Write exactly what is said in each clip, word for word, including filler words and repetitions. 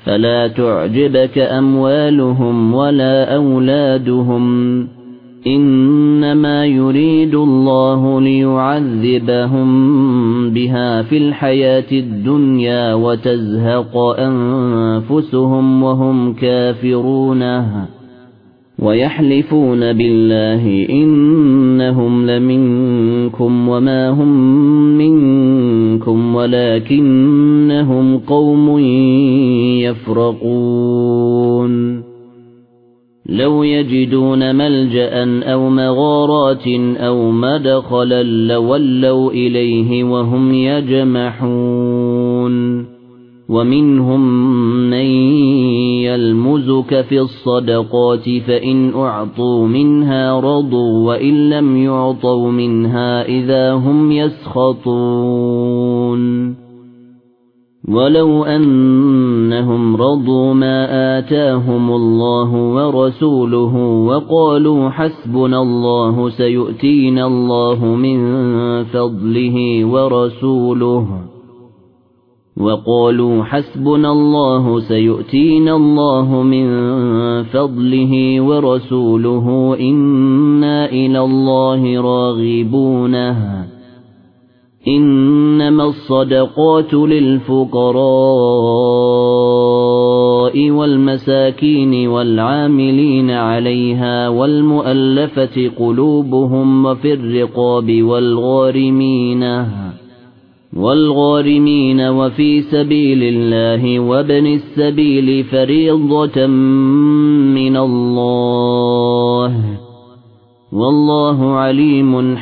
فلا تعجبك أموالهم ولا أولادهم إنما يريد الله ليعذبهم بها في الحياة الدنيا وتزهق أنفسهم وهم كافرون ويحلفون بالله إنهم لمنكم وما هم منكم ولكنهم قوم يفرقون لو يجدون ملجأ أو مغارات أو مدخلا لولوا إليه وهم يجمحون ومنهم من يلمزك في الصدقات فإن أعطوا منها رضوا وإن لم يعطوا منها إذا هم يسخطون ولو أنهم رضوا ما آتاهم الله ورسوله وقالوا حسبنا الله سيؤتينا الله من فضله ورسوله وقالوا حسبنا الله سيؤتينا الله من فضله ورسوله إنا إلى الله راغبون إنما الصدقات للفقراء والمساكين والعاملين عليها والمؤلفة قلوبهم وفي الرقاب والغارمين والغارمين وفي سبيل الله وابن السبيل فريضة من الله والله عليم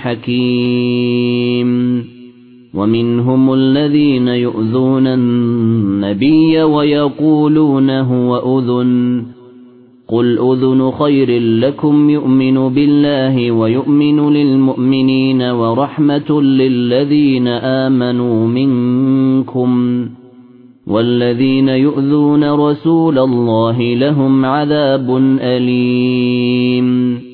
حكيم ومنهم الذين يؤذون النبي ويقولون هو أذن قل أذن خير لكم يؤمن بالله ويؤمن للمؤمنين ورحمة للذين آمنوا منكم والذين يؤذون رسول الله لهم عذاب أليم